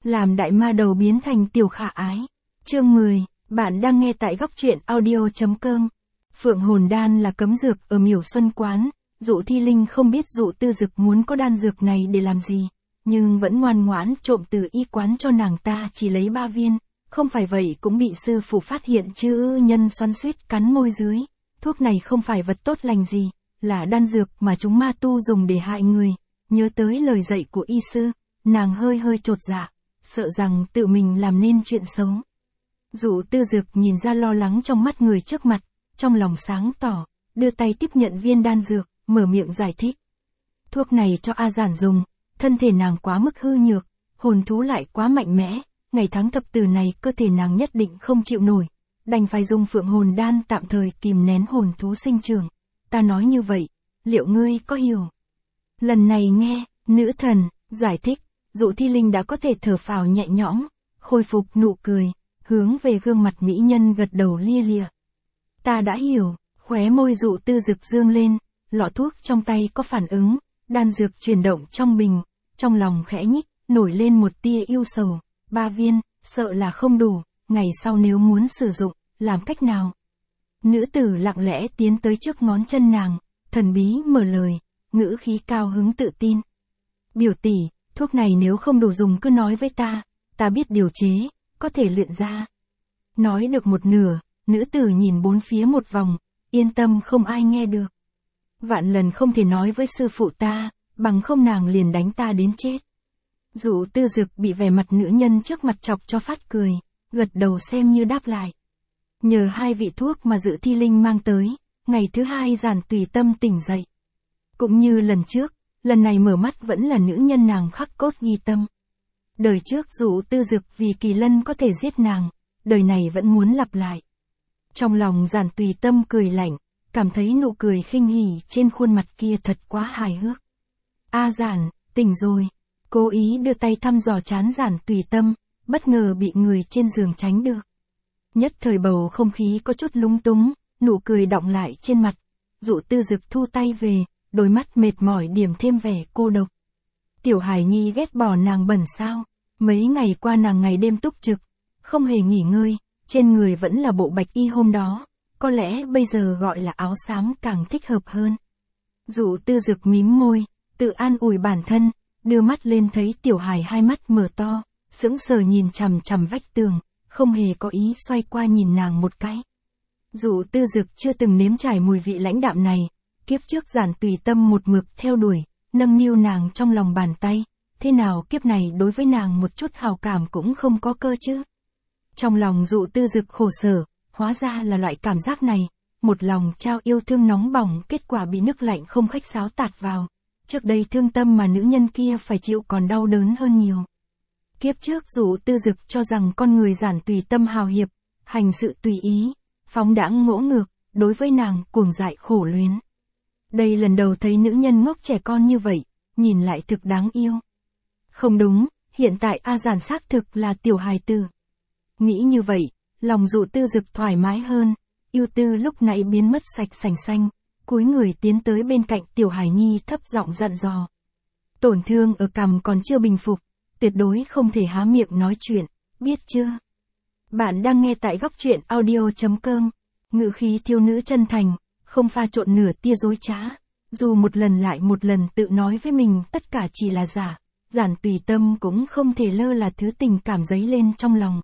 làm đại ma đầu biến thành tiểu khả ái. Chương 10, bạn đang nghe tại góc truyện audio.com. Phượng hồn đan là cấm dược ở Miểu Xuân quán, Dụ Thi Linh không biết Dụ Tư Dực muốn có đan dược này để làm gì, nhưng vẫn ngoan ngoãn trộm từ y quán cho nàng ta chỉ lấy 3 viên, không phải vậy cũng bị sư phụ phát hiện chứ. Nhân xoắn xuýt cắn môi dưới, thuốc này không phải vật tốt lành gì, là đan dược mà chúng ma tu dùng để hại người. Nhớ tới lời dạy của y sư, nàng hơi chột dạ, sợ rằng tự mình làm nên chuyện xấu. Dụ Tư Dực nhìn ra lo lắng trong mắt người trước mặt, trong lòng sáng tỏ, đưa tay tiếp nhận viên đan dược, mở miệng giải thích. Thuốc này cho A Giản dùng, thân thể nàng quá mức hư nhược, hồn thú lại quá mạnh mẽ, ngày tháng thập tử này cơ thể nàng nhất định không chịu nổi, đành phải dùng phượng hồn đan tạm thời kìm nén hồn thú sinh trưởng. Ta nói như vậy, liệu ngươi có hiểu? Lần này nghe, nữ thần, giải thích, Dụ Thi Linh đã có thể thở phào nhẹ nhõm, khôi phục nụ cười, hướng về gương mặt mỹ nhân gật đầu lia lịa. Ta đã hiểu, khóe môi Dụ Tư Dực dương lên, lọ thuốc trong tay có phản ứng, đan dược chuyển động trong bình, trong lòng khẽ nhích, nổi lên một tia yêu sầu. 3 viên, sợ là không đủ, ngày sau nếu muốn sử dụng, làm cách nào? Nữ tử lặng lẽ tiến tới trước ngón chân nàng, thần bí mở lời, ngữ khí cao hứng tự tin. Biểu tỷ, thuốc này nếu không đủ dùng cứ nói với ta biết điều chế, có thể luyện ra. Nói được một nửa, nữ tử nhìn bốn phía một vòng, yên tâm không ai nghe được. Vạn lần không thể nói với sư phụ ta, bằng không nàng liền đánh ta đến chết. Dụ Tư Dực bị vẻ mặt nữ nhân trước mặt chọc cho phát cười, gật đầu xem như đáp lại. Nhờ 2 vị thuốc mà Dụ Thi Linh mang tới, ngày thứ 2 Giản Tùy Tâm tỉnh dậy. Cũng như lần trước, lần này mở mắt vẫn là nữ nhân nàng khắc cốt ghi tâm. Đời trước Dụ Tư Dực vì Kỳ Lân có thể giết nàng, đời này vẫn muốn lặp lại. Trong lòng Giản Tùy Tâm cười lạnh, cảm thấy nụ cười khinh hỉ trên khuôn mặt kia thật quá hài hước. A Giản, tỉnh rồi. Cố ý đưa tay thăm dò trán Giản Tùy Tâm, bất ngờ bị người trên giường tránh được. Nhất thời bầu không khí có chút lúng túng, nụ cười đọng lại trên mặt. Dụ Tư Dực thu tay về, đôi mắt mệt mỏi điểm thêm vẻ cô độc. Tiểu Hải Nhi ghét bỏ nàng bẩn sao? Mấy ngày qua nàng ngày đêm túc trực, không hề nghỉ ngơi, trên người vẫn là bộ bạch y hôm đó, có lẽ bây giờ gọi là áo xám càng thích hợp hơn. Dụ Tư Dực mím môi, tự an ủi bản thân, đưa mắt lên thấy Tiểu Hải hai mắt mở to, sững sờ nhìn chằm chằm vách tường, không hề có ý xoay qua nhìn nàng một cái. Dụ Tư Dực chưa từng nếm trải mùi vị lãnh đạm này, kiếp trước Giản Tùy Tâm một mực theo đuổi, nâng niu nàng trong lòng bàn tay, thế nào kiếp này đối với nàng một chút hào cảm cũng không có cơ chứ. Trong lòng Dụ Tư Dực khổ sở, hóa ra là loại cảm giác này, một lòng trao yêu thương nóng bỏng, kết quả bị nước lạnh không khách sáo tạt vào. Trước đây thương tâm mà nữ nhân kia phải chịu còn đau đớn hơn nhiều. Kiếp trước Dụ Tư Dực cho rằng con người Giản Tùy Tâm hào hiệp, hành sự tùy ý, phóng đãng ngỗ ngược, đối với nàng cuồng dại khổ luyến. Đây lần đầu thấy nữ nhân ngốc trẻ con như vậy, nhìn lại thực đáng yêu. Không đúng, hiện tại A Giản xác thực là tiểu hài tử. Nghĩ như vậy, lòng Dụ Tư Dực thoải mái hơn, yêu tư lúc nãy biến mất sạch sành xanh, cúi người tiến tới bên cạnh Tiểu Hải Nhi thấp giọng dặn dò. Tổn thương ở cằm còn chưa bình phục, tuyệt đối không thể há miệng nói chuyện, biết chưa? Bạn đang nghe tại góc truyện audio.com, ngữ khí thiếu nữ chân thành, không pha trộn nửa tia dối trá, dù một lần lại một lần tự nói với mình tất cả chỉ là giả, Giản Tùy Tâm cũng không thể lơ là thứ tình cảm dấy lên trong lòng.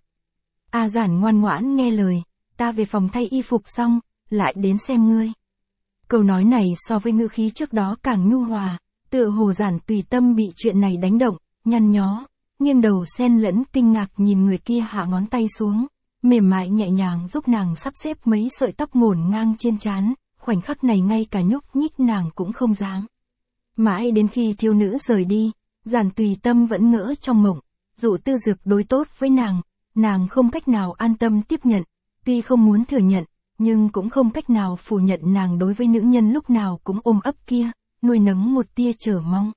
A Giản ngoan ngoãn nghe lời, ta về phòng thay y phục xong, lại đến xem ngươi. Câu nói này so với ngữ khí trước đó càng nhu hòa, tựa hồ Giản Tùy Tâm bị chuyện này đánh động, nhăn nhó, nghiêng đầu xen lẫn kinh ngạc nhìn người kia hạ ngón tay xuống, mềm mại nhẹ nhàng giúp nàng sắp xếp mấy sợi tóc ngổn ngang trên trán, khoảnh khắc này ngay cả nhúc nhích nàng cũng không dám. Mãi đến khi thiếu nữ rời đi, Giản Tùy Tâm vẫn ngỡ trong mộng, Dụ Tư Dực đối tốt với nàng không cách nào an tâm tiếp nhận, tuy không muốn thừa nhận, nhưng cũng không cách nào phủ nhận nàng đối với nữ nhân lúc nào cũng ôm ấp kia, nuôi nấng một tia chờ mong.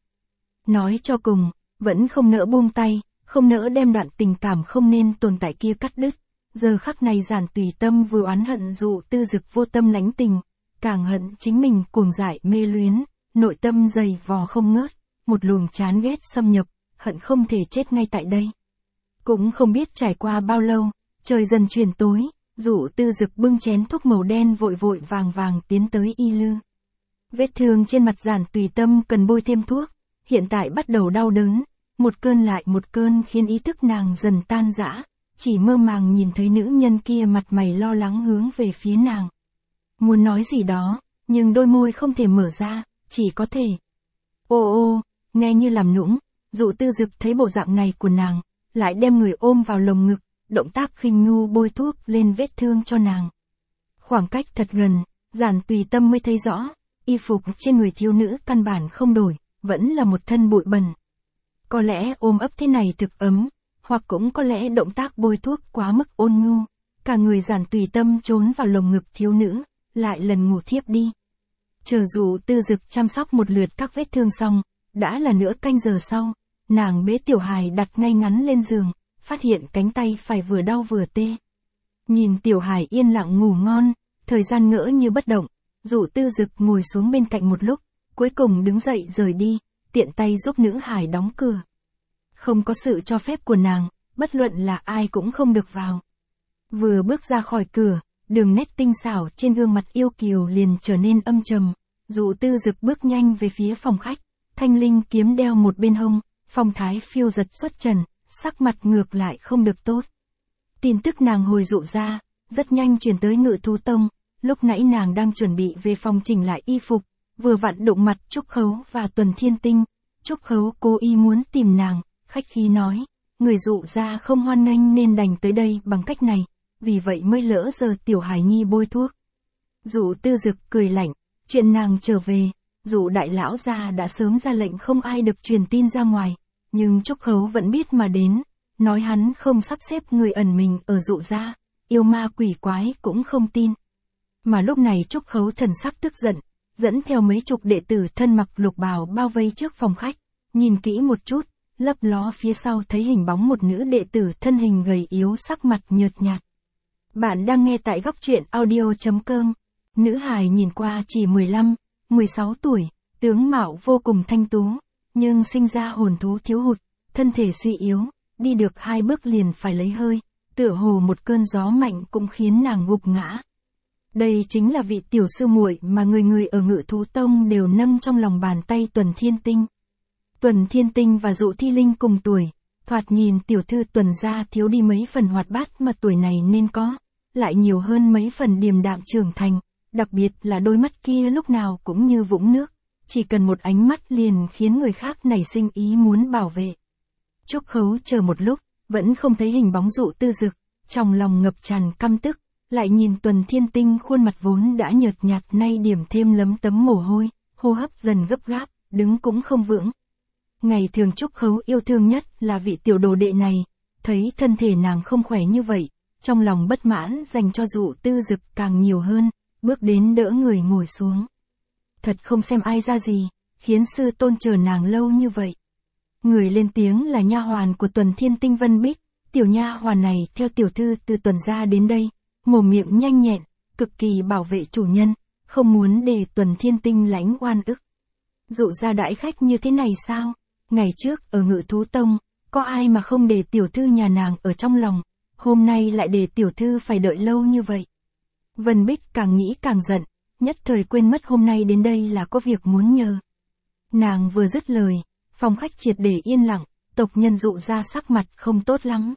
Nói cho cùng, vẫn không nỡ buông tay, không nỡ đem đoạn tình cảm không nên tồn tại kia cắt đứt. Giờ khắc này Giản Tùy Tâm vừa oán hận Dụ Tư Dực vô tâm lãnh tình, càng hận chính mình cuồng dại mê luyến, nội tâm dày vò không ngớt, một luồng chán ghét xâm nhập, hận không thể chết ngay tại đây. Cũng không biết trải qua bao lâu, trời dần chuyển tối, Dụ Tư Dực bưng chén thuốc màu đen vội vội vàng vàng tiến tới y lư. Vết thương trên mặt Giản Tùy Tâm cần bôi thêm thuốc, hiện tại bắt đầu đau đớn, một cơn lại một cơn khiến ý thức nàng dần tan rã, chỉ mơ màng nhìn thấy nữ nhân kia mặt mày lo lắng hướng về phía nàng. Muốn nói gì đó, nhưng đôi môi không thể mở ra, chỉ có thể. Ô ô, nghe như làm nũng, Dụ Tư Dực thấy bộ dạng này của nàng, lại đem người ôm vào lồng ngực, động tác khinh nhu bôi thuốc lên vết thương cho nàng. Khoảng cách thật gần, Giản Tùy Tâm mới thấy rõ, y phục trên người thiếu nữ căn bản không đổi, vẫn là một thân bụi bẩn. Có lẽ ôm ấp thế này thực ấm, hoặc cũng có lẽ động tác bôi thuốc quá mức ôn nhu, cả người Giản Tùy Tâm trốn vào lồng ngực thiếu nữ, lại lần ngủ thiếp đi. Chờ Dụ Tư Dực chăm sóc một lượt các vết thương xong, đã là nửa canh giờ sau, nàng bế tiểu hài đặt ngay ngắn lên giường, phát hiện cánh tay phải vừa đau vừa tê. Nhìn tiểu hài yên lặng ngủ ngon, thời gian ngỡ như bất động, Dụ Tư Dực ngồi xuống bên cạnh một lúc, cuối cùng đứng dậy rời đi, tiện tay giúp nữ hài đóng cửa. Không có sự cho phép của nàng, bất luận là ai cũng không được vào. Vừa bước ra khỏi cửa, đường nét tinh xảo trên gương mặt yêu kiều liền trở nên âm trầm. Dụ Tư Dực bước nhanh về phía phòng khách, thanh linh kiếm đeo một bên hông, phong thái phiêu giật xuất trần, sắc mặt ngược lại không được tốt. Tin tức nàng hồi Dụ ra, rất nhanh truyền tới Ngự Thú Tông, lúc nãy nàng đang chuẩn bị về phòng chỉnh lại y phục, vừa vặn đụng mặt Trúc Khấu và Tuần Thiên Tinh. Trúc Khấu cố ý muốn tìm nàng, khách khí nói, người Dụ ra không hoan nghênh nên đành tới đây bằng cách này, vì vậy mới lỡ giờ tiểu hải nhi bôi thuốc. Dụ Tư Dực cười lạnh, chuyện nàng trở về, Dụ đại lão gia đã sớm ra lệnh không ai được truyền tin ra ngoài, nhưng Trúc Khấu vẫn biết mà đến, nói hắn không sắp xếp người ẩn mình ở Dụ gia, yêu ma quỷ quái cũng không tin. Mà lúc này Trúc Khấu thần sắc tức giận, dẫn theo mấy chục đệ tử thân mặc lục bào bao vây trước phòng khách, nhìn kỹ một chút, lấp ló phía sau thấy hình bóng một nữ đệ tử thân hình gầy yếu sắc mặt nhợt nhạt. Bạn đang nghe tại góc truyện audio.com. Nữ hài nhìn qua chỉ 15, 16 tuổi, tướng mạo vô cùng thanh tú, nhưng sinh ra hồn thú thiếu hụt, thân thể suy yếu, đi được 2 bước liền phải lấy hơi, tựa hồ một cơn gió mạnh cũng khiến nàng gục ngã. Đây chính là vị tiểu sư muội mà người người ở Ngự Thú Tông đều nâng trong lòng bàn tay Tuần Thiên Tinh. Tuần Thiên Tinh và Dụ Thi Linh cùng tuổi, thoạt nhìn tiểu thư Tuần gia thiếu đi mấy phần hoạt bát mà tuổi này nên có, lại nhiều hơn mấy phần điềm đạm trưởng thành, đặc biệt là đôi mắt kia lúc nào cũng như vũng nước, chỉ cần một ánh mắt liền khiến người khác nảy sinh ý muốn bảo vệ. Trúc Khấu chờ một lúc, vẫn không thấy hình bóng Dụ Tư Dực, trong lòng ngập tràn căm tức, lại nhìn Tuần Thiên Tinh khuôn mặt vốn đã nhợt nhạt nay điểm thêm lấm tấm mồ hôi, hô hấp dần gấp gáp, đứng cũng không vững. Ngày thường Trúc Khấu yêu thương nhất là vị tiểu đồ đệ này, thấy thân thể nàng không khỏe như vậy, trong lòng bất mãn dành cho Dụ Tư Dực càng nhiều hơn, bước đến đỡ người ngồi xuống. Thật không xem ai ra gì, khiến sư tôn chờ nàng lâu như vậy. Người lên tiếng là nha hoàn của Tuần Thiên Tinh Vân Bích, tiểu nha hoàn này theo tiểu thư từ Tuần gia đến đây, mồm miệng nhanh nhẹn, cực kỳ bảo vệ chủ nhân, không muốn để Tuần Thiên Tinh lãnh oan ức. Dụ ra đãi khách như thế này sao? Ngày trước ở Ngự Thú Tông, có ai mà không để tiểu thư nhà nàng ở trong lòng, hôm nay lại để tiểu thư phải đợi lâu như vậy. Vân Bích càng nghĩ càng giận, nhất thời quên mất hôm nay đến đây là có việc muốn nhờ. Nàng vừa dứt lời, phòng khách triệt để yên lặng, tộc nhân Dụ ra sắc mặt không tốt lắm.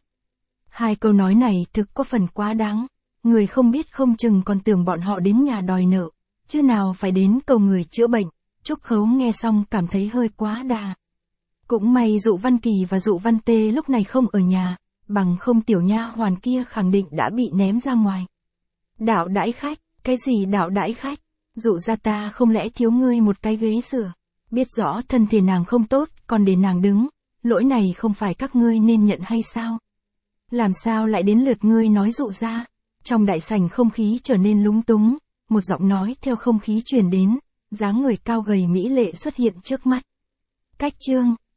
2 câu nói này thực có phần quá đáng, người không biết không chừng còn tưởng bọn họ đến nhà đòi nợ, chứ nào phải đến cầu người chữa bệnh. Trúc Khấu nghe xong cảm thấy hơi quá đà. Cũng may Dụ Văn Kỳ và Dụ Văn Tê lúc này không ở nhà, bằng không tiểu nha hoàn kia khẳng định đã bị ném ra ngoài. Đạo đãi khách, cái gì đạo đãi khách? Dụ ra ta không lẽ thiếu ngươi một cái ghế sửa, biết rõ thân thể nàng không tốt, còn để nàng đứng, lỗi này không phải các ngươi nên nhận hay sao? Làm sao lại đến lượt ngươi nói Dụ ra? Trong đại sảnh không khí trở nên lúng túng, một giọng nói theo không khí truyền đến, dáng người cao gầy mỹ lệ xuất hiện trước mắt. Cách chương